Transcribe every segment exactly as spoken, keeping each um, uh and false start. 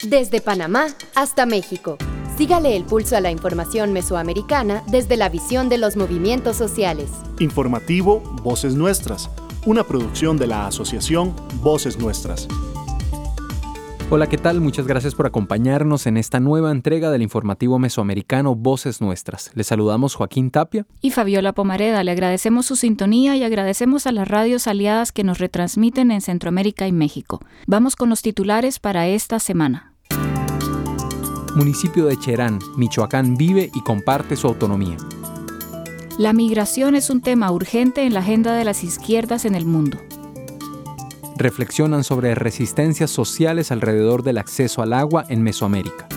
Desde Panamá hasta México. Sígale el pulso a la información mesoamericana desde la visión de los movimientos sociales. Informativo Voces Nuestras, una producción de la asociación Voces Nuestras. Hola, ¿qué tal? Muchas gracias por acompañarnos en esta nueva entrega del informativo mesoamericano Voces Nuestras. Les saludamos Joaquín Tapia y Fabiola Pomareda. Le agradecemos su sintonía y agradecemos a las radios aliadas que nos retransmiten en Centroamérica y México. Vamos con los titulares para esta semana. Municipio de Cherán, Michoacán vive y comparte su autonomía. La migración es un tema urgente en la agenda de las izquierdas en el mundo. Reflexionan sobre resistencias sociales alrededor del acceso al agua en Mesoamérica.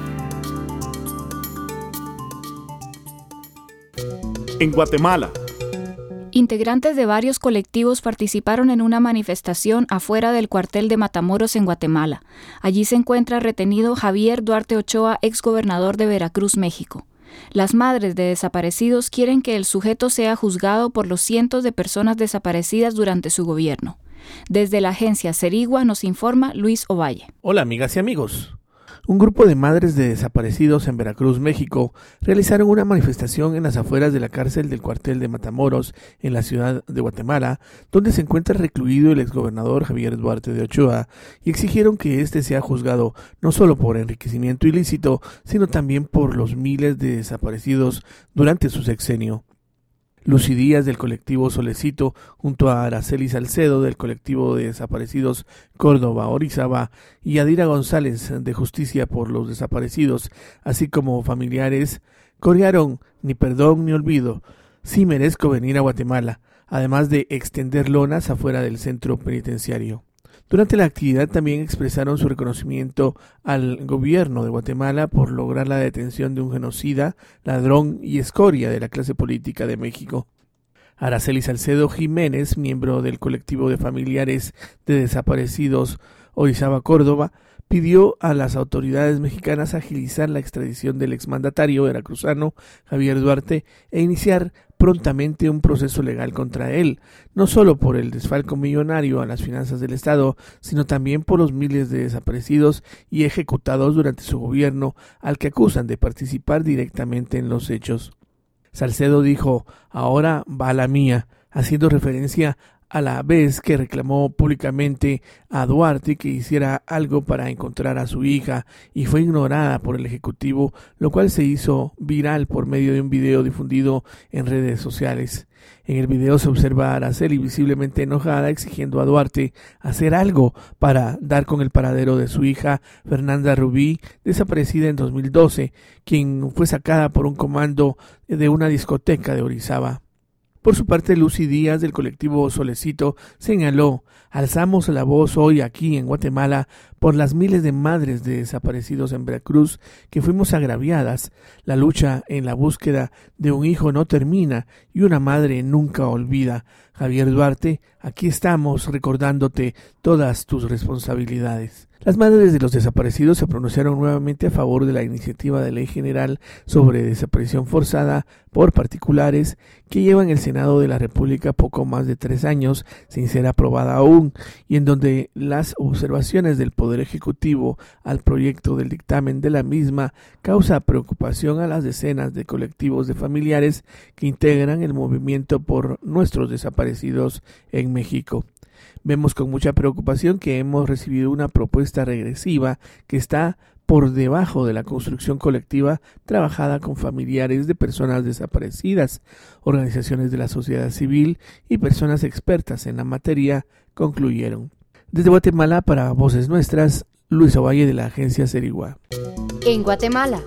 En Guatemala. Integrantes de varios colectivos participaron en una manifestación afuera del cuartel de Matamoros en Guatemala. Allí se encuentra retenido Javier Duarte Ochoa, exgobernador de Veracruz, México. Las madres de desaparecidos quieren que el sujeto sea juzgado por los cientos de personas desaparecidas durante su gobierno. Desde la agencia Cerigua nos informa Luis Ovalle. Hola amigas y amigos. Un grupo de madres de desaparecidos en Veracruz, México, realizaron una manifestación en las afueras de la cárcel del cuartel de Matamoros, en la ciudad de Guatemala, donde se encuentra recluido el exgobernador Javier Duarte de Ochoa, y exigieron que éste sea juzgado no solo por enriquecimiento ilícito, sino también por los miles de desaparecidos durante su sexenio. Lucy Díaz del colectivo Solecito, junto a Araceli Salcedo del colectivo de desaparecidos Córdoba Orizaba y Adira González de Justicia por los Desaparecidos, así como familiares, corearon Ni perdón ni olvido, sí merezco venir a Guatemala, además de extender lonas afuera del centro penitenciario. Durante la actividad también expresaron su reconocimiento al gobierno de Guatemala por lograr la detención de un genocida, ladrón y escoria de la clase política de México. Araceli Salcedo Jiménez, miembro del colectivo de familiares de desaparecidos Orizaba Córdoba, pidió a las autoridades mexicanas agilizar la extradición del exmandatario veracruzano Javier Duarte e iniciar prontamente un proceso legal contra él, no solo por el desfalco millonario a las finanzas del Estado, sino también por los miles de desaparecidos y ejecutados durante su gobierno, al que acusan de participar directamente en los hechos. Salcedo dijo: ahora va la mía, haciendo referencia a la vez que reclamó públicamente a Duarte que hiciera algo para encontrar a su hija y fue ignorada por el Ejecutivo, lo cual se hizo viral por medio de un video difundido en redes sociales. En el video se observa a Araceli visiblemente enojada exigiendo a Duarte hacer algo para dar con el paradero de su hija Fernanda Rubí, desaparecida en dos mil doce, quien fue sacada por un comando de una discoteca de Orizaba. Por su parte, Lucy Díaz del colectivo Solecito señaló: alzamos la voz hoy aquí en Guatemala por las miles de madres de desaparecidos en Veracruz que fuimos agraviadas. La lucha en la búsqueda de un hijo no termina y una madre nunca olvida. Javier Duarte, aquí estamos recordándote todas tus responsabilidades. Las madres de los desaparecidos se pronunciaron nuevamente a favor de la iniciativa de ley general sobre desaparición forzada por particulares que lleva en el Senado de la República poco más de tres años sin ser aprobada aún, y en donde las observaciones del Poder Ejecutivo al proyecto del dictamen de la misma causa preocupación a las decenas de colectivos de familiares que integran el movimiento por nuestros desaparecidos en México. Vemos con mucha preocupación que hemos recibido una propuesta regresiva que está por debajo de la construcción colectiva trabajada con familiares de personas desaparecidas, organizaciones de la sociedad civil y personas expertas en la materia, concluyeron. Desde Guatemala para Voces Nuestras, Luis Ovalle de la agencia Cerigua. En Guatemala.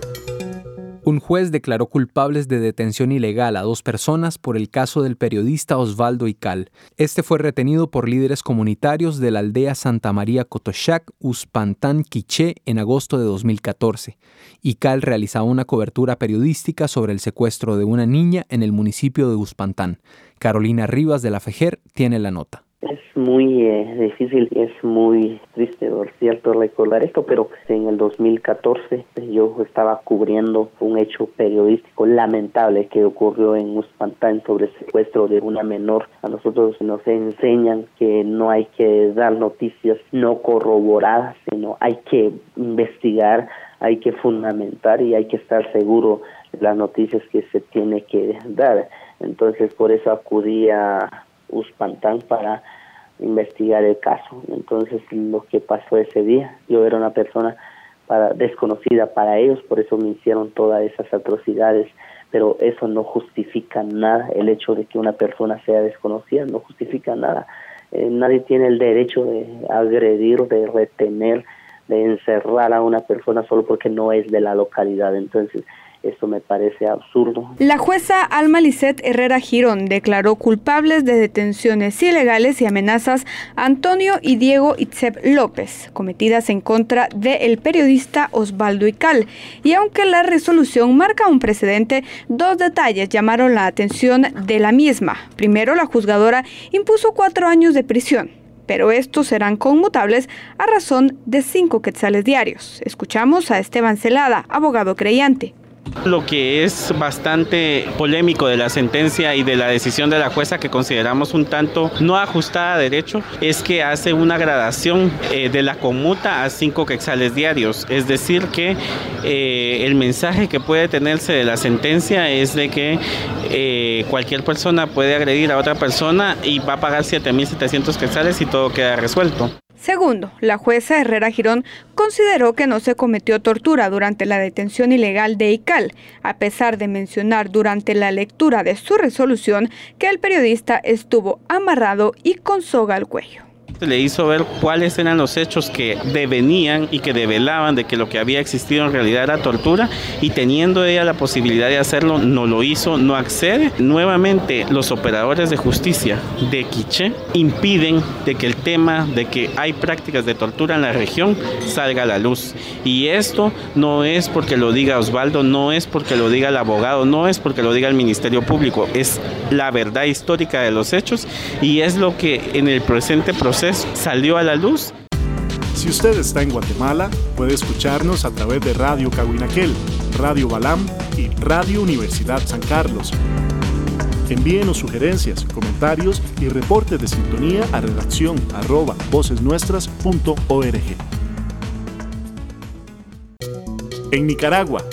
Un juez declaró culpables de detención ilegal a dos personas por el caso del periodista Osvaldo Ical. Este fue retenido por líderes comunitarios de la aldea Santa María Cotochac, Uspantán, Quiché, en agosto de dos mil catorce. Ical realizaba una cobertura periodística sobre el secuestro de una niña en el municipio de Uspantán. Carolina Rivas de la Fejer tiene la nota. Es muy eh, difícil y es muy triste, por cierto, recordar esto, pero en el dos mil catorce yo estaba cubriendo un hecho periodístico lamentable que ocurrió en Uspantán sobre el secuestro de una menor. A nosotros nos enseñan que no hay que dar noticias no corroboradas, sino hay que investigar, hay que fundamentar y hay que estar seguro de las noticias que se tiene que dar. Entonces, por eso acudí a Uspantán para investigar el caso. Entonces, lo que pasó ese día, yo era una persona para, desconocida para ellos, por eso me hicieron todas esas atrocidades, pero eso no justifica nada. El hecho de que una persona sea desconocida no justifica nada. Eh, nadie tiene el derecho de agredir, de retener, de encerrar a una persona solo porque no es de la localidad. Entonces, esto me parece absurdo. La jueza Alma Lisset Herrera Girón declaró culpables de detenciones ilegales y amenazas a Antonio y Diego Itzep López, cometidas en contra del periodista Osvaldo Ical. Y aunque la resolución marca un precedente, dos detalles llamaron la atención de la misma. Primero, la juzgadora impuso cuatro años de prisión, pero estos serán conmutables a razón de cinco quetzales diarios. Escuchamos a Esteban Celada, abogado creyente. Lo que es bastante polémico de la sentencia y de la decisión de la jueza, que consideramos un tanto no ajustada a derecho, es que hace una gradación eh, de la conmuta a cinco quetzales diarios. Es decir que eh, el mensaje que puede tenerse de la sentencia es de que eh, cualquier persona puede agredir a otra persona y va a pagar siete mil setecientos quetzales y todo queda resuelto. Segundo, la jueza Herrera Girón consideró que no se cometió tortura durante la detención ilegal de Ical, a pesar de mencionar durante la lectura de su resolución que el periodista estuvo amarrado y con soga al cuello. Le hizo ver cuáles eran los hechos que devenían y que develaban de que lo que había existido en realidad era tortura, y teniendo ella la posibilidad de hacerlo, no lo hizo, no accede. Nuevamente, los operadores de justicia de Quiché impiden de que el tema de que hay prácticas de tortura en la región salga a la luz. Y esto no es porque lo diga Osvaldo, no es porque lo diga el abogado, no es porque lo diga el Ministerio Público, es la verdad histórica de los hechos y es lo que en el presente proceso salió a la luz. Si usted está en Guatemala, puede escucharnos a través de Radio Cahuinaquel, Radio Balam y Radio Universidad San Carlos. Envíenos sugerencias, comentarios y reportes de sintonía a redacción arroba vocesnuestras punto org. En Nicaragua.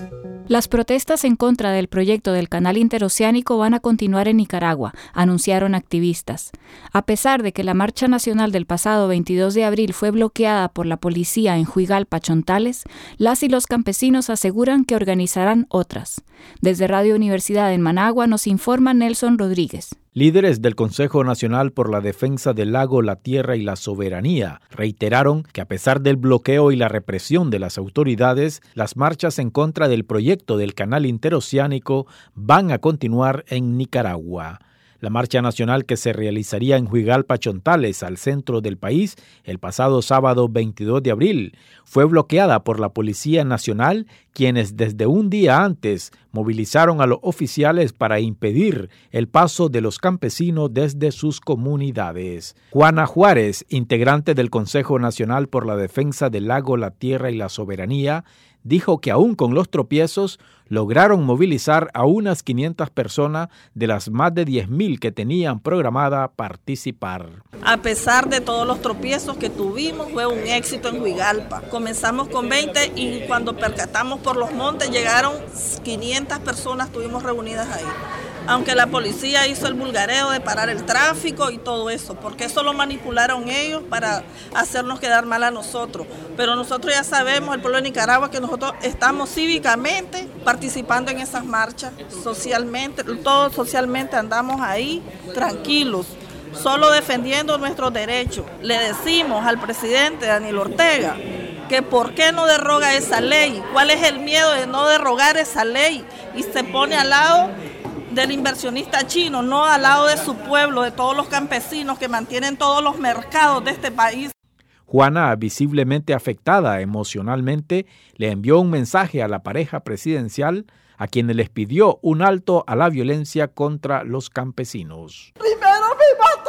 Las protestas en contra del proyecto del canal interoceánico van a continuar en Nicaragua, anunciaron activistas. A pesar de que la marcha nacional del pasado veintidós de abril fue bloqueada por la policía en Juigalpa, Chontales, las y los campesinos aseguran que organizarán otras. Desde Radio Universidad en Managua nos informa Nelson Rodríguez. Líderes del Consejo Nacional por la Defensa del Lago, la Tierra y la Soberanía reiteraron que a pesar del bloqueo y la represión de las autoridades, las marchas en contra del proyecto del canal interoceánico van a continuar en Nicaragua. La marcha nacional que se realizaría en Juigalpa, Chontales, al centro del país, el pasado sábado veintidós de abril, fue bloqueada por la Policía Nacional, quienes desde un día antes movilizaron a los oficiales para impedir el paso de los campesinos desde sus comunidades. Juana Juárez, integrante del Consejo Nacional por la Defensa del Lago, la Tierra y la Soberanía, dijo que aún con los tropiezos lograron movilizar a unas quinientas personas de las más de diez mil que tenían programada participar. A pesar de todos los tropiezos que tuvimos, fue un éxito en Juigalpa. Comenzamos con veinte y cuando percatamos por los montes llegaron quinientas personas, estuvimos reunidas ahí. Aunque la policía hizo el vulgareo de parar el tráfico y todo eso, porque eso lo manipularon ellos para hacernos quedar mal a nosotros. Pero nosotros ya sabemos, el pueblo de Nicaragua, que nosotros estamos cívicamente participando en esas marchas, socialmente, todos socialmente andamos ahí tranquilos, solo defendiendo nuestros derechos. Le decimos al presidente Daniel Ortega que por qué no derroga esa ley, cuál es el miedo de no derrogar esa ley y se pone al lado del inversionista chino, no al lado de su pueblo, de todos los campesinos que mantienen todos los mercados de este país. Juana, visiblemente afectada emocionalmente, le envió un mensaje a la pareja presidencial, a quienes les pidió un alto a la violencia contra los campesinos. Primero me matan y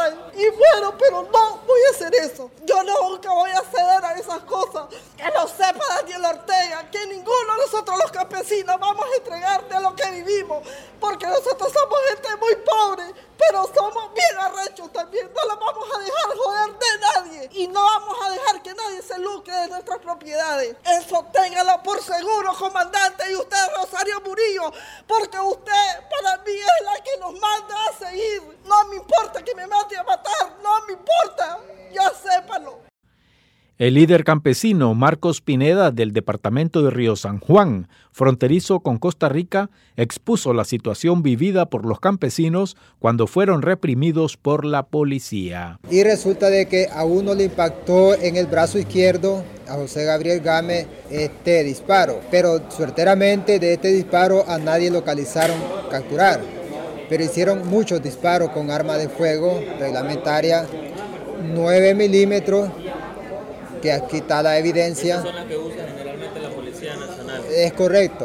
y muero, pero no voy a hacer eso. Yo nunca voy a ceder a esas cosas. Que lo sepa Daniel Ortega, que ninguno de nosotros los campesinos vamos a entregar de lo que vivimos, porque nosotros somos gente muy pobre, pero somos bien arrechos también. No la vamos a dejar joder de nadie y no vamos a dejar que nadie se lucre de nuestras propiedades. Eso téngalo por seguro, comandante, y usted, Rosario Murillo, porque usted para mí es la que nos manda a seguir. No me importa que me mate a matar, no me importa, ya sépalo. El líder campesino Marcos Pineda del departamento de Río San Juan, fronterizo con Costa Rica, expuso la situación vivida por los campesinos cuando fueron reprimidos por la policía. Y resulta de que a uno le impactó en el brazo izquierdo, a José Gabriel Gámez, este disparo. Pero suerteramente de este disparo a nadie localizaron capturar. Pero hicieron muchos disparos con arma de fuego reglamentaria, nueve milímetros, que aquí está la evidencia. Esas son las que usa generalmente la Policía Nacional. Es correcto.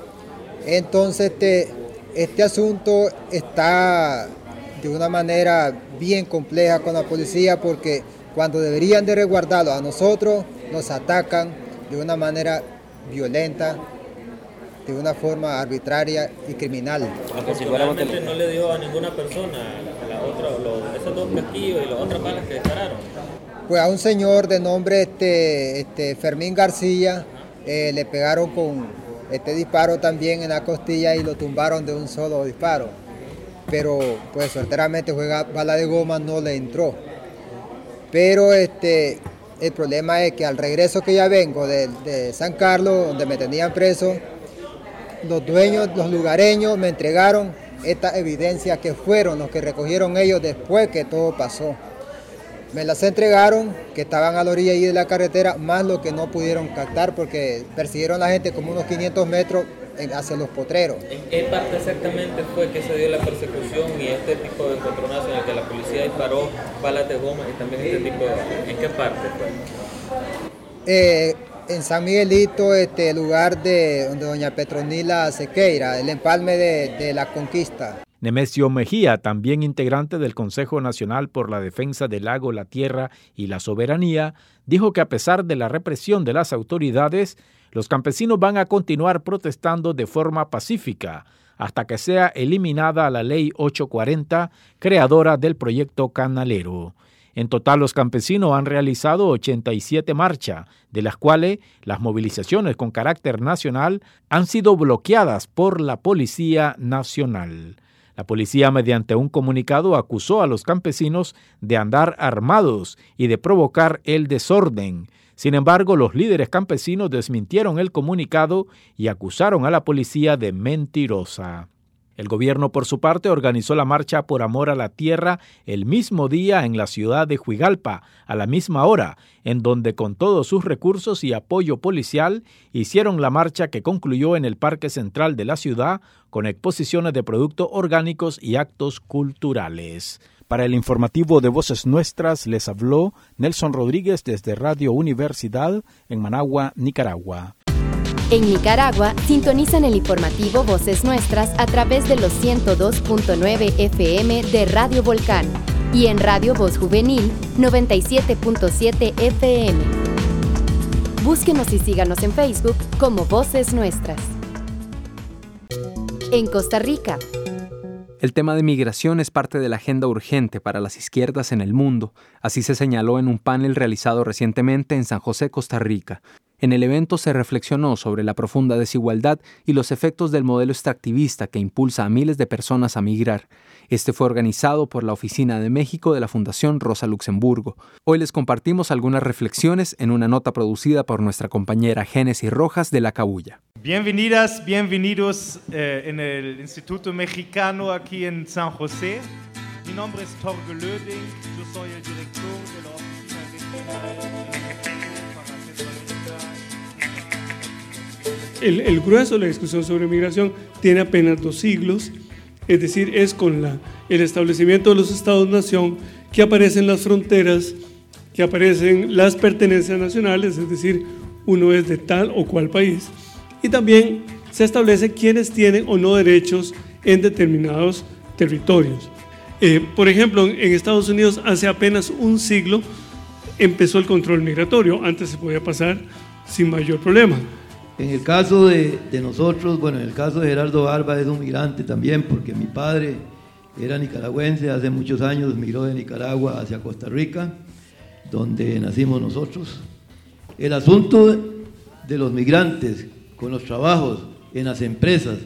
Entonces este, este asunto está de una manera bien compleja con la policía, porque cuando deberían de resguardarlo a nosotros, nos atacan de una manera violenta, de una forma arbitraria y criminal. Afortunadamente no le dio a ninguna persona a la otra, los, esos dos casquillos y las otras balas que dispararon. Pues a un señor de nombre este, este Fermín García eh, le pegaron con este disparo también en la costilla y lo tumbaron de un solo disparo. Pero pues suerteramente fue bala de goma, no le entró. Pero este, el problema es que al regreso que ya vengo de, de San Carlos, donde me tenían preso, los dueños, los lugareños me entregaron esta evidencia que fueron los que recogieron ellos después que todo pasó. Me las entregaron, que estaban a la orilla ahí de la carretera, más lo que no pudieron captar porque persiguieron a la gente como unos quinientos metros en, hacia los potreros. ¿En qué parte exactamente fue que se dio la persecución y este tipo de encontronazo en el que la policía disparó balas de goma y también este tipo de... ¿En qué parte fue? Eh, en San Miguelito, este lugar de donde doña Petronila Sequeira, el empalme de, de la Conquista. Nemesio Mejía, también integrante del Consejo Nacional por la Defensa del Lago, la Tierra y la Soberanía, dijo que a pesar de la represión de las autoridades, los campesinos van a continuar protestando de forma pacífica hasta que sea eliminada la Ley ochocientos cuarenta, creadora del proyecto canalero. En total, los campesinos han realizado ochenta y siete marchas, de las cuales las movilizaciones con carácter nacional han sido bloqueadas por la Policía Nacional. La policía, mediante un comunicado, acusó a los campesinos de andar armados y de provocar el desorden. Sin embargo, los líderes campesinos desmintieron el comunicado y acusaron a la policía de mentirosa. El gobierno, por su parte, organizó la Marcha por Amor a la Tierra el mismo día en la ciudad de Juigalpa, a la misma hora, en donde con todos sus recursos y apoyo policial hicieron la marcha que concluyó en el Parque Central de la ciudad con exposiciones de productos orgánicos y actos culturales. Para el informativo de Voces Nuestras les habló Nelson Rodríguez desde Radio Universidad en Managua, Nicaragua. En Nicaragua, sintonizan el informativo Voces Nuestras a través de los ciento dos punto nueve F M de Radio Volcán y en Radio Voz Juvenil noventa y siete punto siete F M. Búsquenos y síganos en Facebook como Voces Nuestras. En Costa Rica. El tema de migración es parte de la agenda urgente para las izquierdas en el mundo, así se señaló en un panel realizado recientemente en San José, Costa Rica. En el evento se reflexionó sobre la profunda desigualdad y los efectos del modelo extractivista que impulsa a miles de personas a migrar. Este fue organizado por la Oficina de México de la Fundación Rosa Luxemburgo. Hoy les compartimos algunas reflexiones en una nota producida por nuestra compañera Génesis Rojas de La Cabulla. Bienvenidas, bienvenidos eh, en el Instituto Mexicano aquí en San José. Mi nombre es Torge Löding, yo soy el director de la Oficina de El, el grueso de la discusión sobre migración tiene apenas dos siglos, es decir, es con la, el establecimiento de los estados-nación que aparecen las fronteras, que aparecen las pertenencias nacionales, es decir, uno es de tal o cual país, y también se establece quiénes tienen o no derechos en determinados territorios. Eh, por ejemplo, en Estados Unidos hace apenas un siglo empezó el control migratorio, antes se podía pasar sin mayor problema. En el caso de, de nosotros, bueno, en el caso de Gerardo Barba es un migrante también, porque mi padre era nicaragüense, hace muchos años migró de Nicaragua hacia Costa Rica, donde nacimos nosotros. El asunto de los migrantes con los trabajos en las empresas,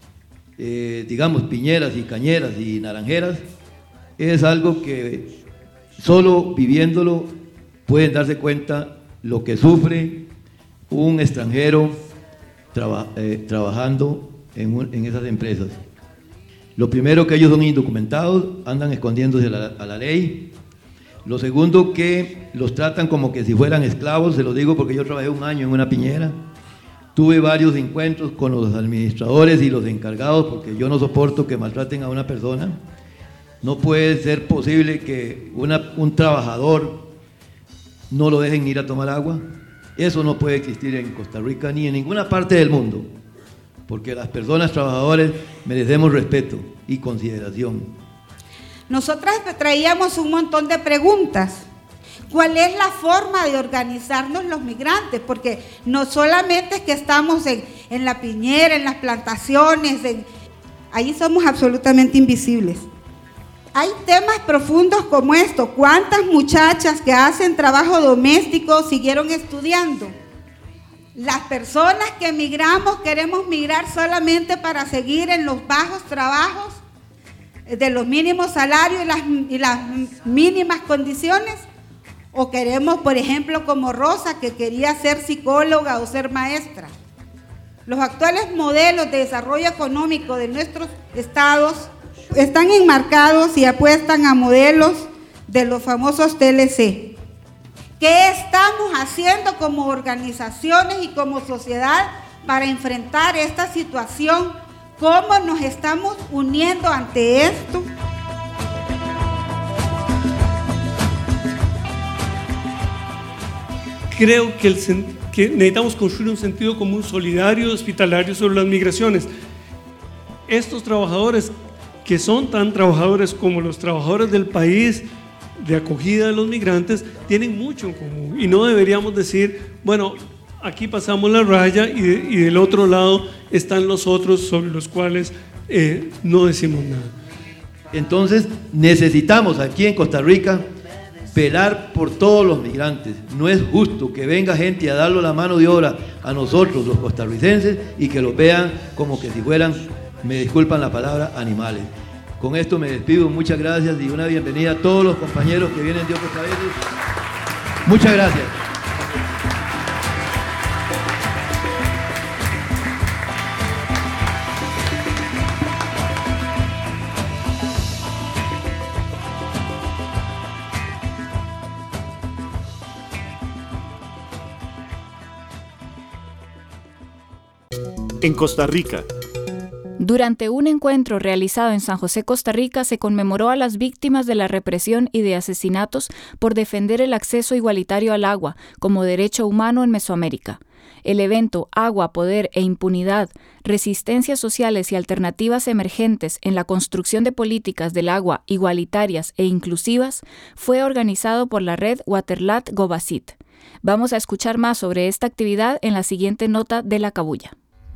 eh, digamos piñeras y cañeras y naranjeras, es algo que solo viviéndolo pueden darse cuenta lo que sufre un extranjero traba, eh, trabajando en, un, en esas empresas. Lo primero, que ellos son indocumentados, andan escondiéndose a la, a la ley. Lo segundo, que los tratan como que si fueran esclavos, se lo digo porque yo trabajé un año en una piñera. Tuve varios encuentros con los administradores y los encargados, porque yo no soporto que maltraten a una persona. No puede ser posible que una, un trabajador no lo dejen ir a tomar agua. Eso no puede existir en Costa Rica ni en ninguna parte del mundo, porque las personas trabajadoras merecemos respeto y consideración. Nosotras traíamos un montón de preguntas. ¿Cuál es la forma de organizarnos los migrantes? Porque no solamente es que estamos en, en la piñera, en las plantaciones, en, ahí somos absolutamente invisibles. Hay temas profundos como esto. ¿Cuántas muchachas que hacen trabajo doméstico siguieron estudiando? Las personas que migramos queremos migrar solamente para seguir en los bajos trabajos de los mínimos salarios y las, y las mínimas condiciones, o queremos, por ejemplo, como Rosa, que quería ser psicóloga o ser maestra. Los actuales modelos de desarrollo económico de nuestros estados están enmarcados y apuestan a modelos de los famosos T L C. ¿Qué estamos haciendo como organizaciones y como sociedad para enfrentar esta situación? ¿Cómo nos estamos uniendo ante esto? Creo que, el, que necesitamos construir un sentido común solidario, hospitalario sobre las migraciones. Estos trabajadores, que son tan trabajadores como los trabajadores del país de acogida de los migrantes, tienen mucho en común, y no deberíamos decir, bueno, aquí pasamos la raya y, de, y del otro lado están los otros sobre los cuales eh, no decimos nada. Entonces necesitamos aquí en Costa Rica velar por todos los migrantes. No es justo que venga gente a darle la mano de obra a nosotros los costarricenses y que los vean como que si fueran, me disculpan la palabra, animales. Con esto me despido, muchas gracias y una bienvenida a todos los compañeros que vienen de otros países. Muchas gracias. En Costa Rica. Durante un encuentro realizado en San José, Costa Rica, se conmemoró a las víctimas de la represión y de asesinatos por defender el acceso igualitario al agua como derecho humano en Mesoamérica. El evento Agua, Poder e Impunidad, Resistencias Sociales y Alternativas Emergentes en la Construcción de Políticas del Agua Igualitarias e Inclusivas fue organizado por la red Waterlat Gobacit. Vamos a escuchar más sobre esta actividad en la siguiente nota de La Cabulla.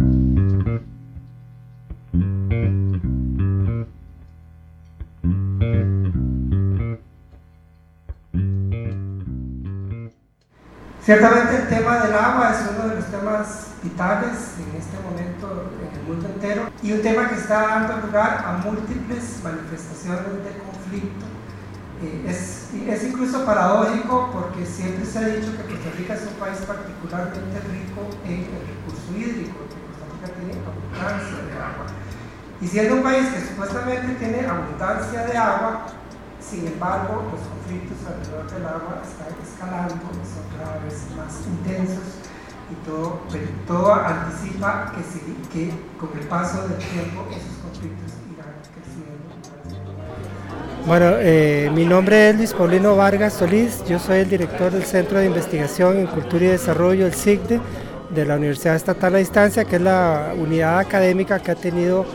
Ciertamente el tema del agua es uno de los temas vitales en este momento en el mundo entero y un tema que está dando lugar a múltiples manifestaciones de conflicto. Eh, es, es incluso paradójico porque siempre se ha dicho que Costa Rica es un país particularmente rico en el recurso hídrico, que Costa Rica tiene abundancia de agua. Y siendo un país que supuestamente tiene abundancia de agua, sin embargo, los conflictos alrededor del agua están escalando, son cada vez más intensos y todo, pero todo anticipa que, se, que con el paso del tiempo esos conflictos irán creciendo. Bueno, eh, mi nombre es Luis Paulino Vargas Solís, yo soy el director del Centro de Investigación en Cultura y Desarrollo, el SICDE, de la Universidad Estatal a Distancia, que es la unidad académica que ha tenido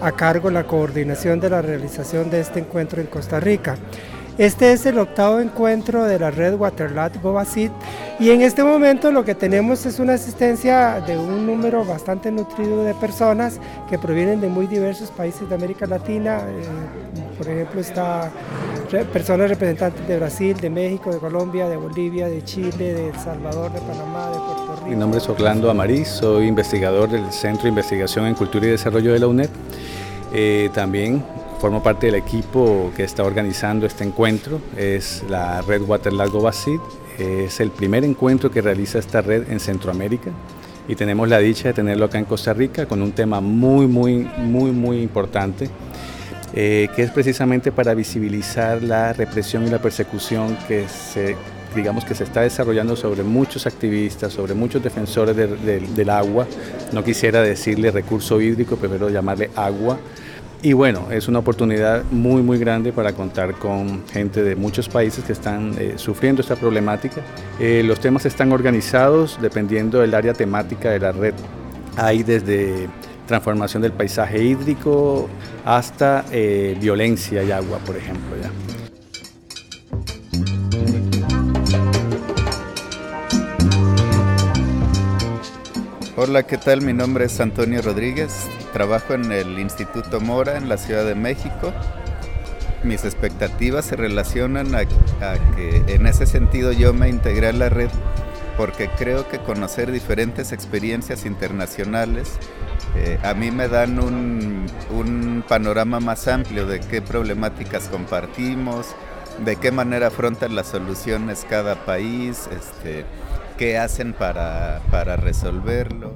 a cargo la coordinación de la realización de este encuentro en Costa Rica. Este es el octavo encuentro de la red Waterlat Gobacid y en este momento lo que tenemos es una asistencia de un número bastante nutrido de personas que provienen de muy diversos países de América Latina. Eh, por ejemplo, está re, personas representantes de Brasil, de México, de Colombia, de Bolivia, de Chile, de El Salvador, de Panamá, de Puerto Rico. Mi nombre es Orlando Amariz, soy investigador del Centro de Investigación en Cultura y Desarrollo de la UNED. Eh, también formo parte del equipo que está organizando este encuentro, es la red Waterlat Gobacid, es el primer encuentro que realiza esta red en Centroamérica y tenemos la dicha de tenerlo acá en Costa Rica con un tema muy, muy, muy, muy importante, eh, que es precisamente para visibilizar la represión y la persecución que se, digamos, que se está desarrollando sobre muchos activistas, sobre muchos defensores de, de, del agua. No quisiera decirle recurso hídrico, prefiero llamarle agua. Y bueno, es una oportunidad muy muy grande para contar con gente de muchos países que están eh, sufriendo esta problemática. Eh, los temas están organizados dependiendo del área temática de la red. Hay desde transformación del paisaje hídrico hasta eh, violencia y agua, por ejemplo. Ya. Hola, ¿qué tal? Mi nombre es Antonio Rodríguez, trabajo en el Instituto Mora en la Ciudad de México. Mis expectativas se relacionan a, a que en ese sentido yo me integré a la red porque creo que conocer diferentes experiencias internacionales eh, a mí me dan un, un panorama más amplio de qué problemáticas compartimos, de qué manera afrontan las soluciones cada país, este, qué hacen para, para resolverlo.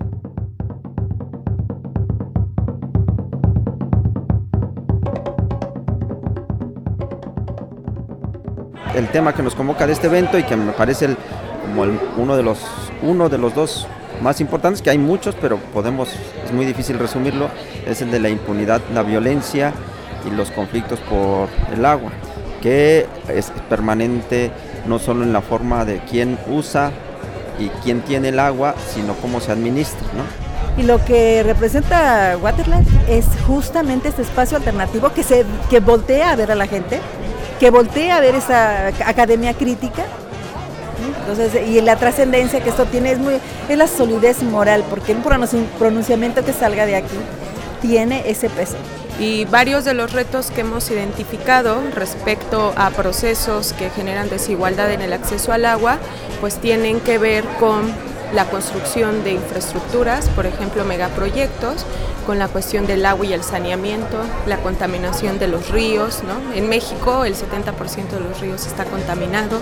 El tema que nos convoca de este evento y que me parece el, como el, uno, de los, uno de los dos más importantes, que hay muchos, pero podemos, es muy difícil resumirlo, es el de la impunidad, la violencia y los conflictos por el agua, que es permanente no solo en la forma de quién usa y quién tiene el agua, sino cómo se administra, ¿no? Y lo que representa Waterlat es justamente este espacio alternativo que, se, que voltea a ver a la gente, que voltea a ver esa academia crítica. Entonces, y la trascendencia que esto tiene es, muy, es la solidez moral, porque un pronunciamiento que salga de aquí tiene ese peso. Y varios de los retos que hemos identificado respecto a procesos que generan desigualdad en el acceso al agua, pues tienen que ver con la construcción de infraestructuras, por ejemplo megaproyectos, con la cuestión del agua y el saneamiento, la contaminación de los ríos, ¿no? En México el setenta por ciento de los ríos está contaminado.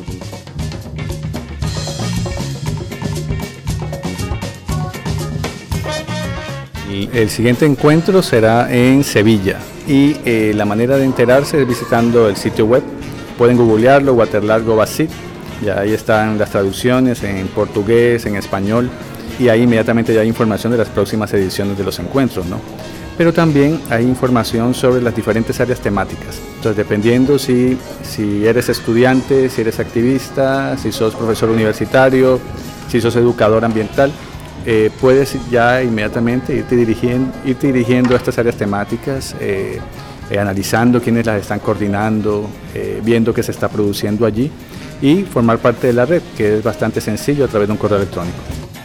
Y el siguiente encuentro será en Sevilla y eh, la manera de enterarse es visitando el sitio web. Pueden googlearlo, Waterlat Gobacid, ya ahí están las traducciones en portugués, en español y ahí inmediatamente ya hay información de las próximas ediciones de los encuentros, ¿no? Pero también hay información sobre las diferentes áreas temáticas. Entonces, dependiendo si, si eres estudiante, si eres activista, si sos profesor universitario, si sos educador ambiental, Eh, puedes ya inmediatamente irte dirigiendo, irte dirigiendo a estas áreas temáticas, eh, eh, analizando quiénes las están coordinando, eh, viendo qué se está produciendo allí y formar parte de la red, que es bastante sencillo a través de un correo electrónico.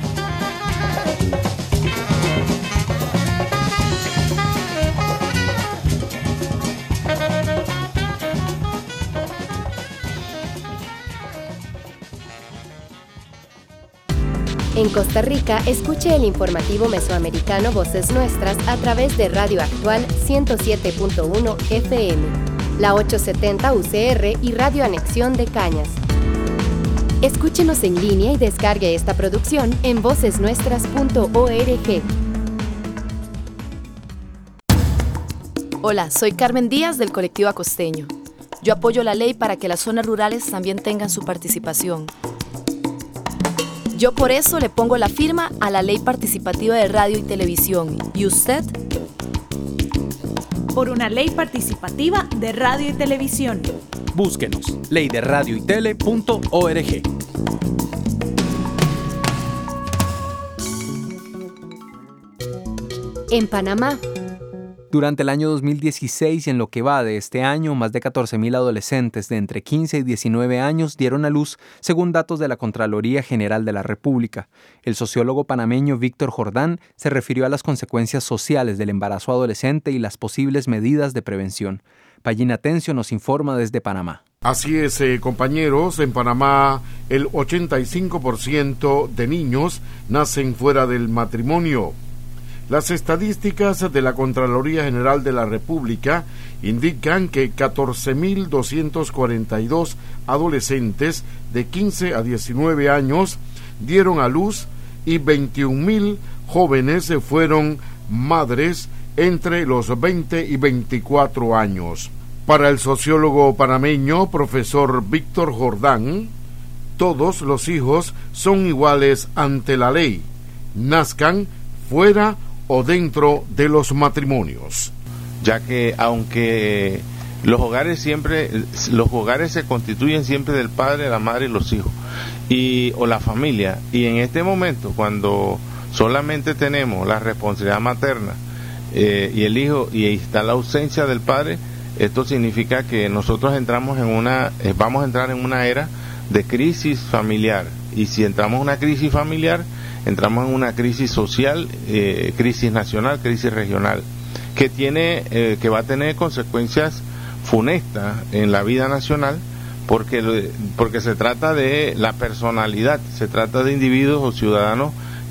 En Costa Rica, escuche el informativo mesoamericano Voces Nuestras a través de Radio Actual ciento siete punto uno F M, la ochocientos setenta U C R y Radio Anexión de Cañas. Escúchenos en línea y descargue esta producción en voces nuestras punto org. Hola, soy Carmen Díaz del colectivo Acosteño. Yo apoyo la ley para que las zonas rurales también tengan su participación. Yo por eso le pongo la firma a la Ley Participativa de Radio y Televisión. ¿Y usted? Por una ley participativa de radio y televisión. Búsquenos, ley de radio y tele punto org. En Panamá. Durante el año dos mil dieciséis y en lo que va de este año, más de catorce mil adolescentes de entre quince y diecinueve años dieron a luz, según datos de la Contraloría General de la República. El sociólogo panameño Víctor Jordán se refirió a las consecuencias sociales del embarazo adolescente y las posibles medidas de prevención. Payín Atencio nos informa desde Panamá. Así es, eh, compañeros, en Panamá el ochenta y cinco por ciento de niños nacen fuera del matrimonio. Las estadísticas de la Contraloría General de la República indican que catorce mil doscientos cuarenta y dos adolescentes de quince a diecinueve años dieron a luz y veintiún mil jóvenes fueron madres entre los veinte y veinticuatro años. Para el sociólogo panameño, profesor Víctor Jordán, todos los hijos son iguales ante la ley, nazcan fuera o dentro de los matrimonios. Ya que aunque los hogares siempre, los hogares se constituyen siempre del padre, la madre y los hijos, y o la familia, y en este momento cuando solamente tenemos la responsabilidad materna eh, y el hijo y está la ausencia del padre, esto significa que nosotros entramos en una, eh, vamos a entrar en una era de crisis familiar, y si entramos en una crisis familiar, entramos en una crisis social, eh, crisis nacional, crisis regional, que tiene, eh, que va a tener consecuencias funestas en la vida nacional, porque porque se trata de la personalidad, se trata de individuos o ciudadanos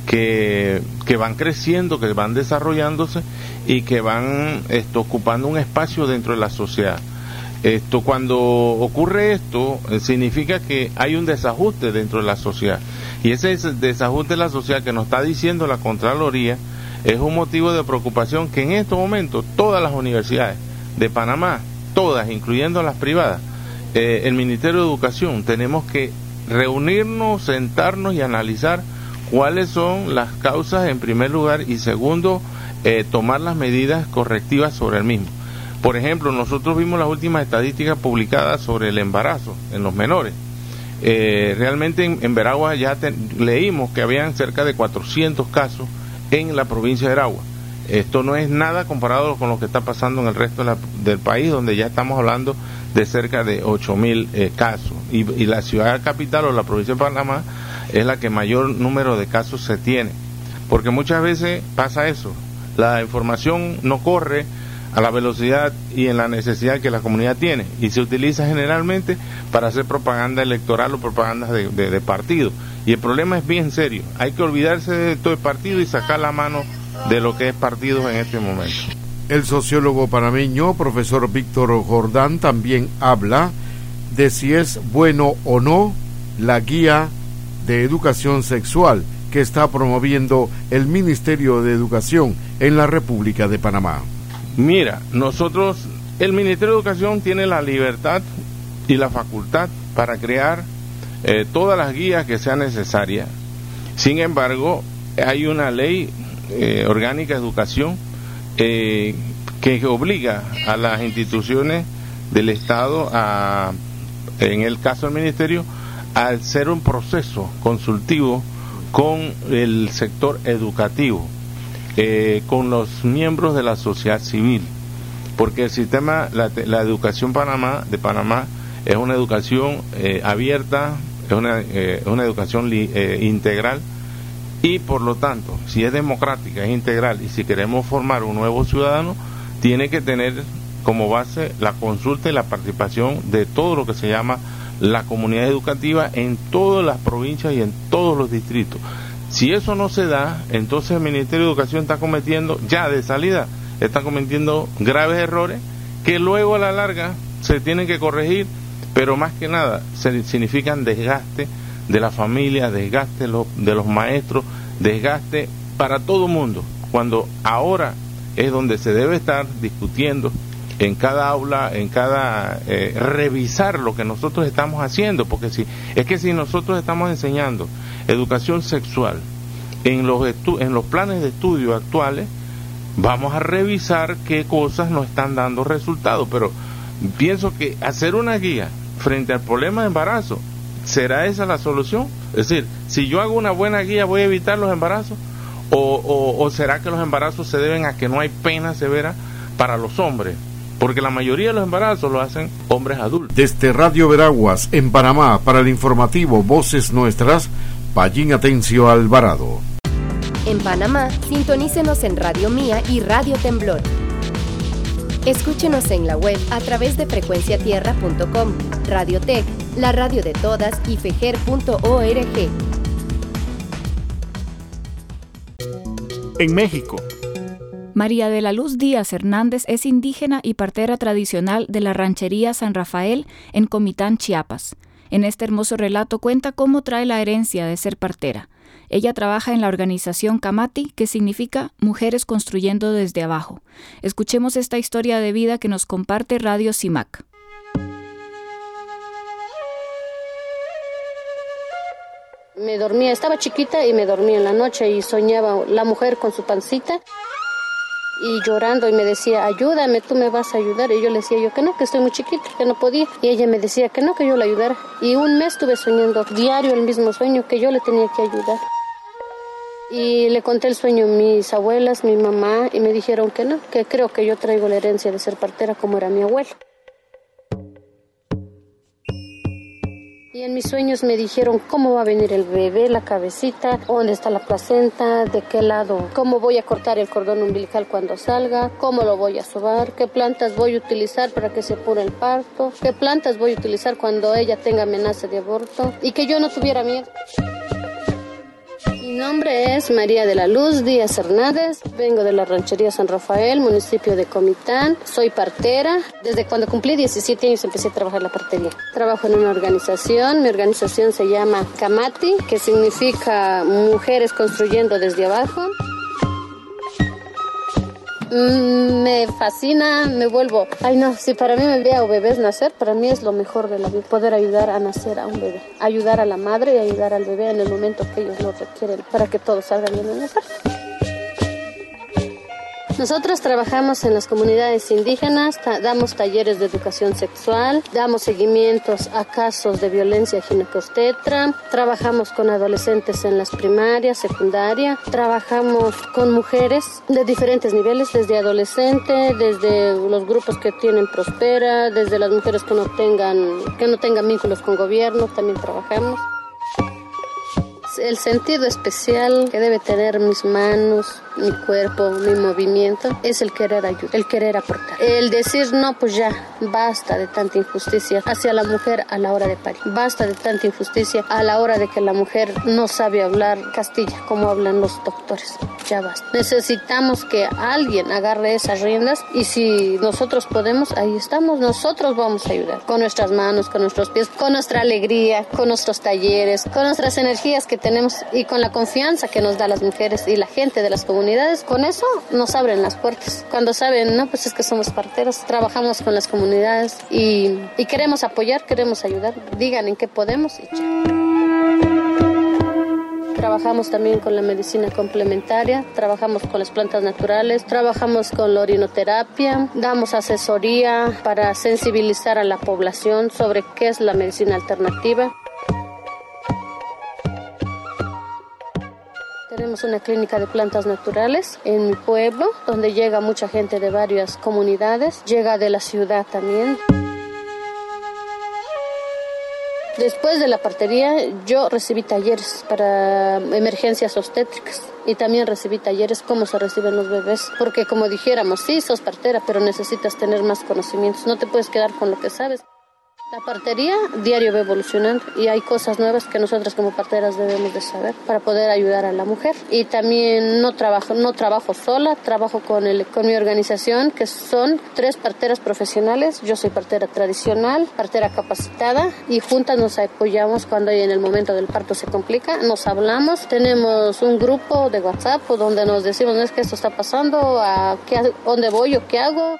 que que van creciendo, que van desarrollándose y que van esto ocupando un espacio dentro de la sociedad. Esto, cuando ocurre esto, eh, significa que hay un desajuste dentro de la sociedad, y ese desajuste de la sociedad que nos está diciendo la Contraloría es un motivo de preocupación que en estos momentos todas las universidades de Panamá, todas, incluyendo las privadas, eh, el Ministerio de Educación, tenemos que reunirnos, sentarnos y analizar cuáles son las causas en primer lugar, y segundo, eh, tomar las medidas correctivas sobre el mismo. Por ejemplo, nosotros vimos las últimas estadísticas publicadas sobre el embarazo en los menores. Eh, realmente en, en Veragua ya te, leímos que habían cerca de cuatrocientos casos en la provincia de Veragua. Esto no es nada comparado con lo que está pasando en el resto de la, del país, donde ya estamos hablando de cerca de ocho mil eh, casos. Y, y la ciudad capital o la provincia de Panamá es la que mayor número de casos se tiene. Porque muchas veces pasa eso, la información no corre a la velocidad y en la necesidad que la comunidad tiene, y se utiliza generalmente para hacer propaganda electoral o propaganda de, de, de partido, y el problema es bien serio. Hay que olvidarse de todo el partido y sacar la mano de lo que es partidos en este momento. El sociólogo panameño, profesor Víctor Jordán, también habla de si es bueno o no la guía de educación sexual que está promoviendo el Ministerio de Educación en la República de Panamá. Mira, nosotros, el Ministerio de Educación tiene la libertad y la facultad para crear eh, todas las guías que sean necesarias. Sin embargo, hay una ley eh, orgánica de educación eh, que obliga a las instituciones del Estado, a, en el caso del Ministerio, a hacer un proceso consultivo con el sector educativo, Eh, con los miembros de la sociedad civil, porque el sistema, la, la educación Panamá, de Panamá es una educación eh, abierta, es una, eh, una educación li, eh, integral, y por lo tanto, si es democrática, es integral, y si queremos formar un nuevo ciudadano, tiene que tener como base la consulta y la participación de todo lo que se llama la comunidad educativa en todas las provincias y en todos los distritos. Si eso no se da, entonces el Ministerio de Educación está cometiendo, ya de salida, está cometiendo graves errores que luego a la larga se tienen que corregir, pero más que nada se significan desgaste de la familia, desgaste de los, de los maestros, desgaste para todo el mundo, cuando ahora es donde se debe estar discutiendo en cada aula, en cada eh, revisar lo que nosotros estamos haciendo, porque si es que si nosotros estamos enseñando educación sexual en los estu en los planes de estudio actuales, vamos a revisar qué cosas nos están dando resultados. Pero pienso que hacer una guía frente al problema de embarazo, ¿será esa la solución? Es decir, si yo hago una buena guía, ¿voy a evitar los embarazos? ¿O, o, o será que los embarazos se deben a que no hay pena severa para los hombres, porque la mayoría de los embarazos lo hacen hombres adultos. Desde Radio Veraguas, en Panamá, para el informativo Voces Nuestras, Pallín Atencio Alvarado. En Panamá, sintonícenos en Radio Mía y Radio Temblor. Escúchenos en la web a través de frecuencia tierra punto com, Radiotech, la radio de todas y fejer punto org. En México. María de la Luz Díaz Hernández es indígena y partera tradicional de la ranchería San Rafael en Comitán, Chiapas. En este hermoso relato cuenta cómo trae la herencia de ser partera. Ella trabaja en la organización Camati, que significa Mujeres Construyendo desde Abajo. Escuchemos esta historia de vida que nos comparte Radio CIMAC. Me dormía, estaba chiquita y me dormía en la noche y soñaba la mujer con su pancita y llorando y me decía, ayúdame, tú me vas a ayudar. Y yo le decía yo que no, que estoy muy chiquita, que no podía. Y ella me decía que no, que yo la ayudara. Y un mes estuve soñando diario el mismo sueño, que yo le tenía que ayudar. Y le conté el sueño a mis abuelas, mi mamá, y me dijeron que no, que creo que yo traigo la herencia de ser partera como era mi abuela. Y en mis sueños me dijeron cómo va a venir el bebé, la cabecita, dónde está la placenta, de qué lado, cómo voy a cortar el cordón umbilical cuando salga, cómo lo voy a sobar, qué plantas voy a utilizar para que se apure el parto, qué plantas voy a utilizar cuando ella tenga amenaza de aborto y que yo no tuviera miedo. Mi nombre es María de la Luz Díaz Hernández, vengo de la ranchería San Rafael, municipio de Comitán, soy partera. Desde cuando cumplí diecisiete años empecé a trabajar en la partería. Trabajo en una organización, mi organización se llama Camati, que significa Mujeres Construyendo desde Abajo. Me fascina, me vuelvo. Ay no, si para mí me veo bebés nacer, para mí es lo mejor de la vida, poder ayudar a nacer a un bebé, ayudar a la madre y ayudar al bebé en el momento que ellos lo requieren para que todo salga bien en nacer. Nosotros trabajamos en las comunidades indígenas, ta- damos talleres de educación sexual, damos seguimientos a casos de violencia ginecobstetra, trabajamos con adolescentes en las primarias, secundaria, trabajamos con mujeres de diferentes niveles, desde adolescente, desde los grupos que tienen Prospera, desde las mujeres que no tengan, que no tengan vínculos con gobierno, también trabajamos. El sentido especial que debe tener mis manos, mi cuerpo, mi movimiento, es el querer ayudar, el querer aportar. El decir, no, pues ya, basta de tanta injusticia hacia la mujer a la hora de parir. Basta de tanta injusticia a la hora de que la mujer no sabe hablar castilla, como hablan los doctores. Ya basta. Necesitamos que alguien agarre esas riendas y si nosotros podemos, ahí estamos. Nosotros vamos a ayudar con nuestras manos, con nuestros pies, con nuestra alegría, con nuestros talleres, con nuestras energías que tenemos y con la confianza que nos da las mujeres y la gente de las comunidades. Con eso nos abren las puertas. Cuando saben, no, pues es que somos parteras, trabajamos con las comunidades y, y queremos apoyar, queremos ayudar. Digan en qué podemos y ya. Trabajamos también con la medicina complementaria, trabajamos con las plantas naturales, trabajamos con la orinoterapia, damos asesoría para sensibilizar a la población sobre qué es la medicina alternativa. Tenemos una clínica de plantas naturales en mi pueblo, donde llega mucha gente de varias comunidades, llega de la ciudad también. Después de la partería, yo recibí talleres para emergencias obstétricas y también recibí talleres cómo se reciben los bebés, porque como dijéramos, sí, sos partera, pero necesitas tener más conocimientos, no te puedes quedar con lo que sabes. La partería diario va evolucionando y hay cosas nuevas que nosotras como parteras debemos de saber para poder ayudar a la mujer. Y también no trabajo, no trabajo sola, trabajo con, el, con mi organización, que son tres parteras profesionales. Yo soy partera tradicional, partera capacitada y juntas nos apoyamos cuando en el momento del parto se complica. Nos hablamos, tenemos un grupo de WhatsApp donde nos decimos, no es que esto está pasando, a qué, dónde voy o qué hago.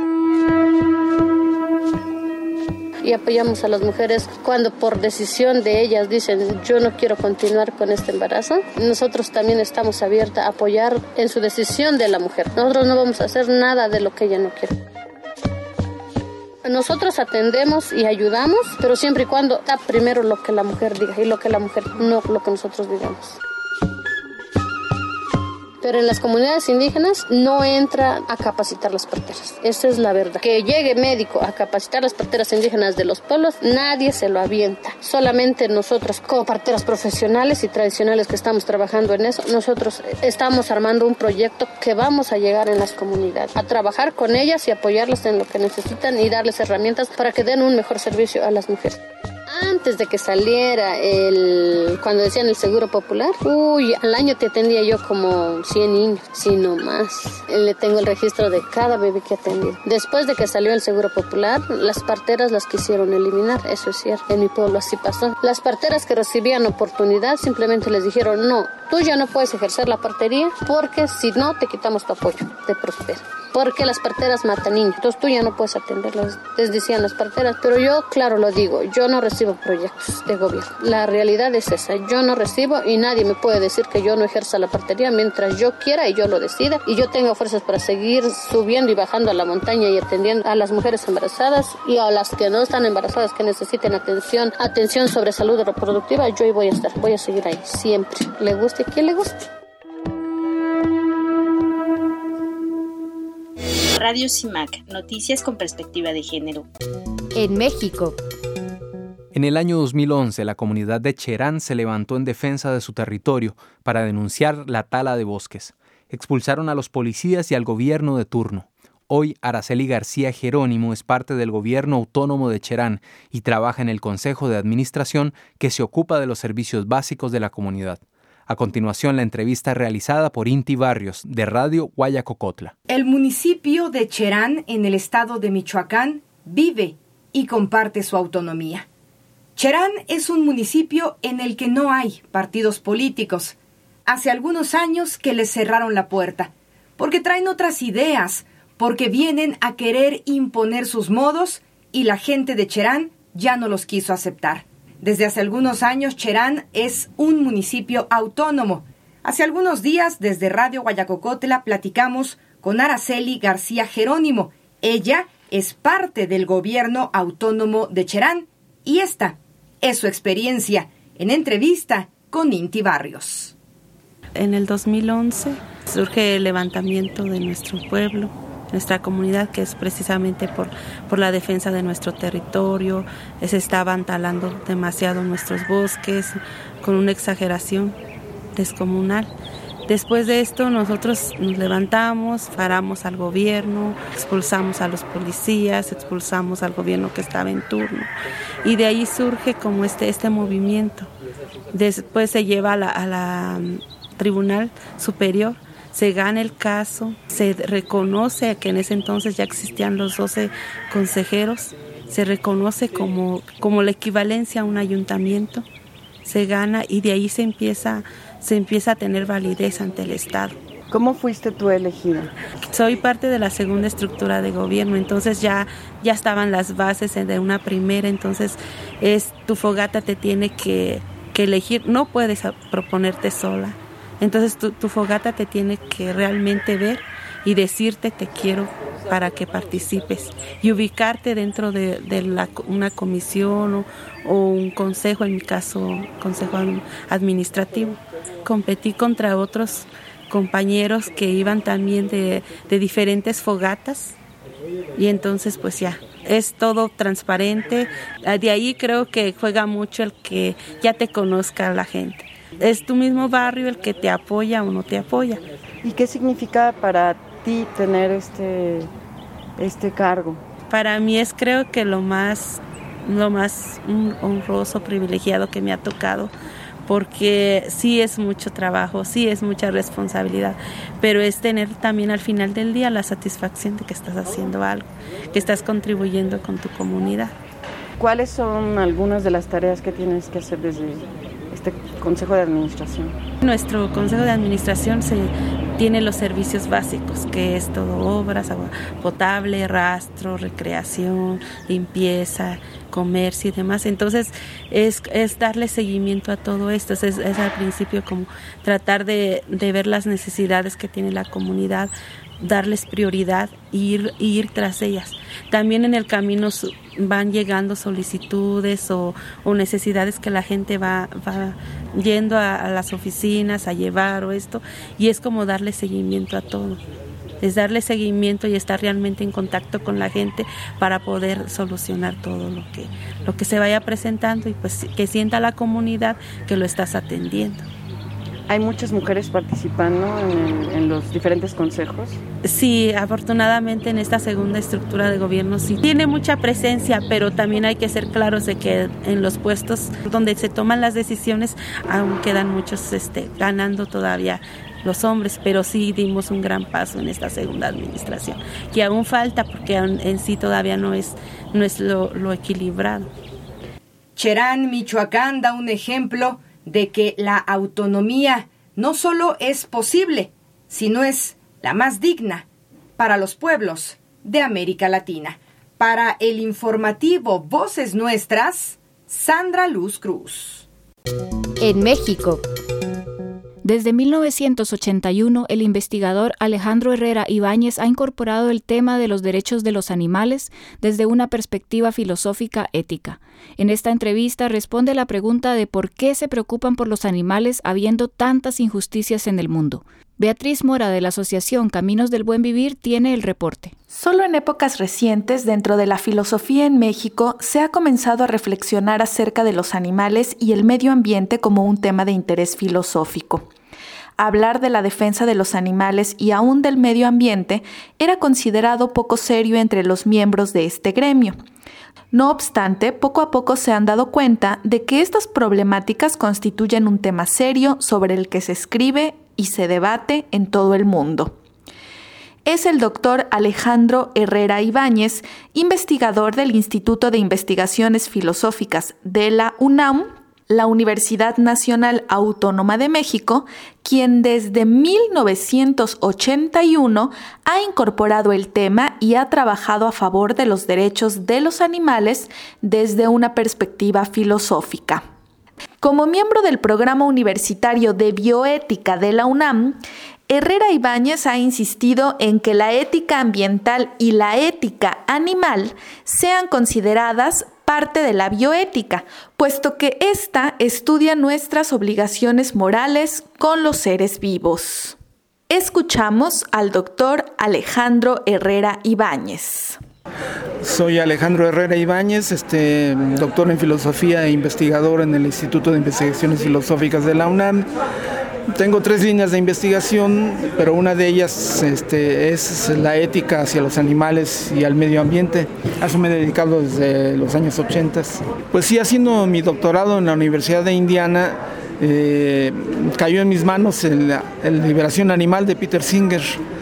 Y apoyamos a las mujeres cuando por decisión de ellas dicen yo no quiero continuar con este embarazo. Nosotros también estamos abiertas a apoyar en su decisión de la mujer. Nosotros no vamos a hacer nada de lo que ella no quiere. Nosotros atendemos y ayudamos, pero siempre y cuando está primero lo que la mujer diga y lo que la mujer, no lo que nosotros digamos. pero en las comunidades indígenas no entra a capacitar las parteras. Esa es la verdad. Que llegue médico a capacitar las parteras indígenas de los pueblos, nadie se lo avienta. Solamente nosotros, como parteras profesionales y tradicionales que estamos trabajando en eso, nosotros estamos armando un proyecto que vamos a llegar en las comunidades, a trabajar con ellas y apoyarlas en lo que necesitan y darles herramientas para que den un mejor servicio a las mujeres. Antes de que saliera el, cuando decían el Seguro Popular, uy, al año te atendía yo como cien niños, si no más. Le tengo el registro de cada bebé que atendí. Después de que salió el Seguro Popular, las parteras las quisieron eliminar, eso es cierto. En mi pueblo así pasó. Las parteras que recibían oportunidad simplemente les dijeron, no, tú ya no puedes ejercer la partería porque si no te quitamos tu apoyo, te prospera. Porque las parteras matan niños, entonces tú ya no puedes atenderlas, les decían las parteras. Pero yo, claro, lo digo, yo no recibo proyectos de gobierno. La realidad es esa, yo no recibo y nadie me puede decir que yo no ejerza la partería mientras yo quiera y yo lo decida. Y yo tengo fuerzas para seguir subiendo y bajando a la montaña y atendiendo a las mujeres embarazadas y a las que no están embarazadas, que necesiten atención, atención sobre salud reproductiva, yo ahí voy a estar, voy a seguir ahí, siempre. Le guste a quien le guste. Radio CIMAC, noticias con perspectiva de género. En México. En el año dos mil once, la comunidad de Cherán se levantó en defensa de su territorio para denunciar la tala de bosques. Expulsaron a los policías y al gobierno de turno. Hoy, Araceli García Jerónimo es parte del gobierno autónomo de Cherán y trabaja en el Consejo de Administración que se ocupa de los servicios básicos de la comunidad. A continuación, la entrevista realizada por Inti Barrios, de Radio Guayacocotla. El municipio de Cherán, en el estado de Michoacán, vive y comparte su autonomía. Cherán es un municipio en el que no hay partidos políticos. Hace algunos años que les cerraron la puerta, porque traen otras ideas, porque vienen a querer imponer sus modos y la gente de Cherán ya no los quiso aceptar. Desde hace algunos años, Cherán es un municipio autónomo. Hace algunos días, desde Radio Guayacocotla, platicamos con Araceli García Jerónimo. Ella es parte del gobierno autónomo de Cherán y esta es su experiencia en entrevista con Inti Barrios. En el dos mil once surge el levantamiento de nuestro pueblo, nuestra comunidad, que es precisamente por, por la defensa de nuestro territorio. Se estaban talando demasiado nuestros bosques con una exageración descomunal. Después de esto nosotros nos levantamos, paramos al gobierno, expulsamos a los policías, expulsamos al gobierno que estaba en turno y de ahí surge como este, este movimiento. Después se lleva a la, a la um, Tribunal Superior, se gana el caso, se reconoce que en ese entonces ya existían los doce consejeros, se reconoce como, como la equivalencia a un ayuntamiento, se gana y de ahí se empieza, se empieza a tener validez ante el Estado. ¿Cómo fuiste tú elegida? Soy parte de la segunda estructura de gobierno, entonces ya, ya estaban las bases de una primera, entonces es tu fogata te tiene que, que elegir, no puedes proponerte sola. Entonces tu, tu fogata te tiene que realmente ver y decirte te quiero para que participes y ubicarte dentro de, de la, una comisión o, o un consejo, en mi caso consejo administrativo. Competí contra otros compañeros que iban también de, de diferentes fogatas y entonces pues ya, es todo transparente. De ahí creo que juega mucho el que ya te conozca la gente. Es tu mismo barrio el que te apoya o no te apoya. ¿Y qué significa para ti tener este, este cargo? Para mí es creo que lo más, lo más honroso, privilegiado que me ha tocado, porque sí es mucho trabajo, sí es mucha responsabilidad, pero es tener también al final del día la satisfacción de que estás haciendo algo, que estás contribuyendo con tu comunidad. ¿Cuáles son algunas de las tareas que tienes que hacer desde este Consejo de Administración? Nuestro Consejo de Administración se tiene los servicios básicos, que es todo obras, agua potable, rastro, recreación, limpieza, comercio y demás. Entonces es, es darle seguimiento a todo esto, es, es al principio como tratar de, de ver las necesidades que tiene la comunidad, darles prioridad e ir, ir tras ellas. También en el camino van llegando solicitudes o, o necesidades que la gente va, va yendo a, a las oficinas a llevar o esto, y es como darle seguimiento a todo. Es darle seguimiento y estar realmente en contacto con la gente para poder solucionar todo lo que, lo que se vaya presentando y pues que sienta la comunidad que lo estás atendiendo. ¿Hay muchas mujeres participando en, en los diferentes consejos? Sí, afortunadamente en esta segunda estructura de gobierno sí tiene mucha presencia, pero también hay que ser claros de que en los puestos donde se toman las decisiones aún quedan muchos este, ganando todavía los hombres, pero sí dimos un gran paso en esta segunda administración, que aún falta porque aún en sí todavía no es, no es lo, lo equilibrado. Cherán, Michoacán, da un ejemplo de que la autonomía no solo es posible, sino es la más digna para los pueblos de América Latina. Para el informativo Voces Nuestras, Sandra Luz Cruz. En México. Desde mil novecientos ochenta y uno, el investigador Alejandro Herrera Ibáñez ha incorporado el tema de los derechos de los animales desde una perspectiva filosófica ética. En esta entrevista responde la pregunta de por qué se preocupan por los animales habiendo tantas injusticias en el mundo. Beatriz Mora, de la Asociación Caminos del Buen Vivir, tiene el reporte. Solo en épocas recientes, dentro de la filosofía en México, se ha comenzado a reflexionar acerca de los animales y el medio ambiente como un tema de interés filosófico. Hablar de la defensa de los animales y aún del medio ambiente era considerado poco serio entre los miembros de este gremio. No obstante, poco a poco se han dado cuenta de que estas problemáticas constituyen un tema serio sobre el que se escribe y se debate en todo el mundo. Es el doctor Alejandro Herrera Ibáñez, investigador del Instituto de Investigaciones Filosóficas de la UNAM, la Universidad Nacional Autónoma de México, quien desde mil novecientos ochenta y uno ha incorporado el tema y ha trabajado a favor de los derechos de los animales desde una perspectiva filosófica. Como miembro del Programa Universitario de Bioética de la UNAM, Herrera Ibáñez ha insistido en que la ética ambiental y la ética animal sean consideradas parte de la bioética, puesto que ésta estudia nuestras obligaciones morales con los seres vivos. Escuchamos al doctor Alejandro Herrera Ibáñez. Soy Alejandro Herrera Ibáñez, este, doctor en filosofía e investigador en el Instituto de Investigaciones Filosóficas de la UNAM. Tengo tres líneas de investigación, pero una de ellas este, es la ética hacia los animales y al medio ambiente. A eso me he dedicado desde los años ochenta. Pues sí, haciendo mi doctorado en la Universidad de Indiana, eh, cayó en mis manos el, el Liberación Animal de Peter Singer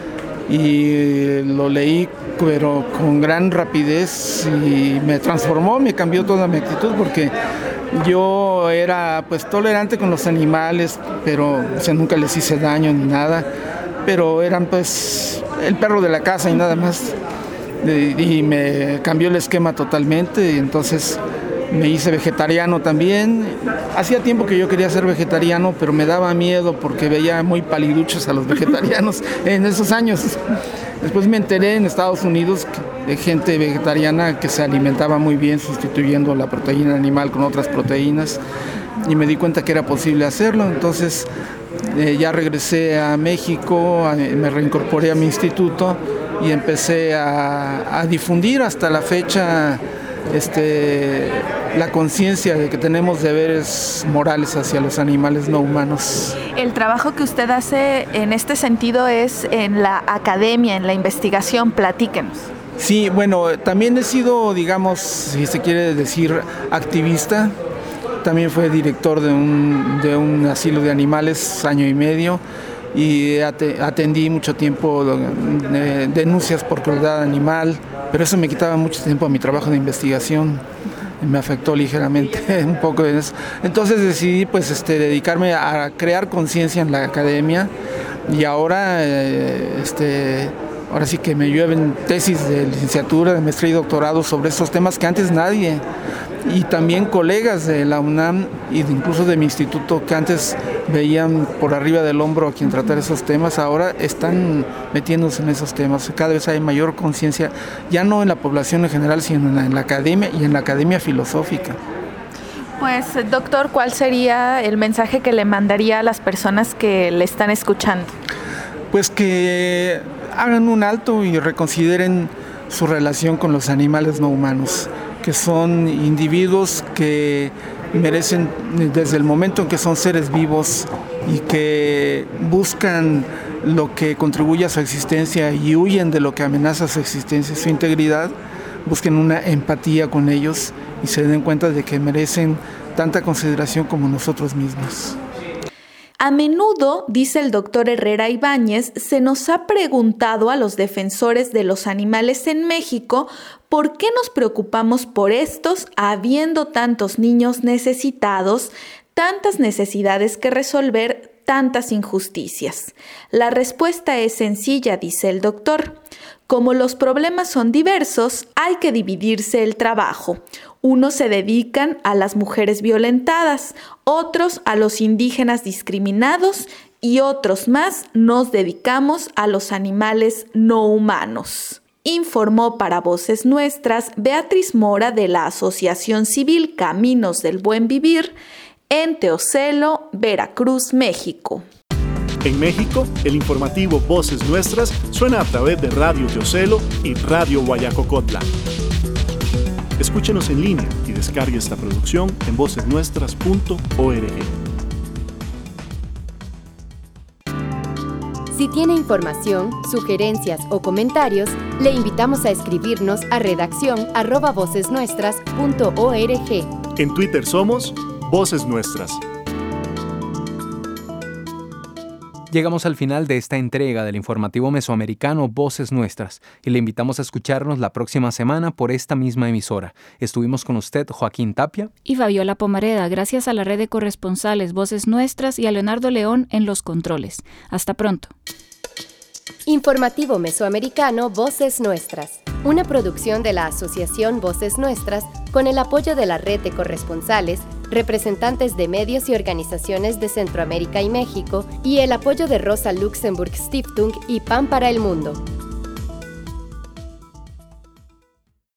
y lo leí pero con gran rapidez y me transformó, me cambió toda mi actitud porque yo era pues tolerante con los animales, pero o sea, nunca les hice daño ni nada, pero eran pues el perro de la casa y nada más. Y me cambió el esquema totalmente y entonces me hice vegetariano también. Hacía tiempo que yo quería ser vegetariano, pero me daba miedo porque veía muy paliduchos a los vegetarianos en esos años. Después me enteré en Estados Unidos de gente vegetariana que se alimentaba muy bien sustituyendo la proteína animal con otras proteínas y me di cuenta que era posible hacerlo. Entonces eh, ya regresé a México, a, me reincorporé a mi instituto y empecé a, a difundir hasta la fecha este, la conciencia de que tenemos deberes morales hacia los animales no humanos. El trabajo que usted hace en este sentido es en la academia, en la investigación. Platíquenos. Sí, bueno, también he sido, digamos, si se quiere decir, activista. También fui director de un, de un asilo de animales año y medio y atendí mucho tiempo eh, denuncias por crueldad animal, pero eso me quitaba mucho tiempo a mi trabajo de investigación. Me afectó ligeramente un poco de eso. Entonces decidí pues este, dedicarme a crear conciencia en la academia y ahora, eh, este, ahora sí que me llueven tesis de licenciatura, de maestría y doctorado sobre estos temas que antes nadie, y también colegas de la UNAM y incluso de mi instituto que antes veían por arriba del hombro a quien tratar esos temas, ahora están metiéndose en esos temas. Cada vez hay mayor conciencia, ya no en la población en general, sino en la, en la academia y en la academia filosófica. Pues, doctor, ¿cuál sería el mensaje que le mandaría a las personas que le están escuchando? Pues que hagan un alto y reconsideren su relación con los animales no humanos, que son individuos que merecen, desde el momento en que son seres vivos y que buscan lo que contribuye a su existencia y huyen de lo que amenaza su existencia, su integridad, busquen una empatía con ellos y se den cuenta de que merecen tanta consideración como nosotros mismos. A menudo, dice el doctor Herrera Ibáñez, se nos ha preguntado a los defensores de los animales en México por qué nos preocupamos por estos habiendo tantos niños necesitados, tantas necesidades que resolver, tantas injusticias. La respuesta es sencilla, dice el doctor. Como los problemas son diversos, hay que dividirse el trabajo. Unos se dedican a las mujeres violentadas, otros a los indígenas discriminados y otros más nos dedicamos a los animales no humanos. Informó para Voces Nuestras Beatriz Mora de la Asociación Civil Caminos del Buen Vivir en Teocelo, Veracruz, México. En México, el informativo Voces Nuestras suena a través de Radio Teocelo y Radio Guayacocotla. Escúchenos en línea y descargue esta producción en voces nuestras punto org. Si tiene información, sugerencias o comentarios, le invitamos a escribirnos a redacción arroba voces nuestras punto org. En Twitter somos Voces Nuestras. Llegamos al final de esta entrega del informativo mesoamericano Voces Nuestras y le invitamos a escucharnos la próxima semana por esta misma emisora. Estuvimos con usted, Joaquín Tapia y Fabiola Pomareda, gracias a la red de corresponsales Voces Nuestras y a Leonardo León en los controles. Hasta pronto. Informativo mesoamericano Voces Nuestras, una producción de la Asociación Voces Nuestras con el apoyo de la red de corresponsales, representantes de medios y organizaciones de Centroamérica y México y el apoyo de Rosa Luxemburg Stiftung y Pan para el Mundo.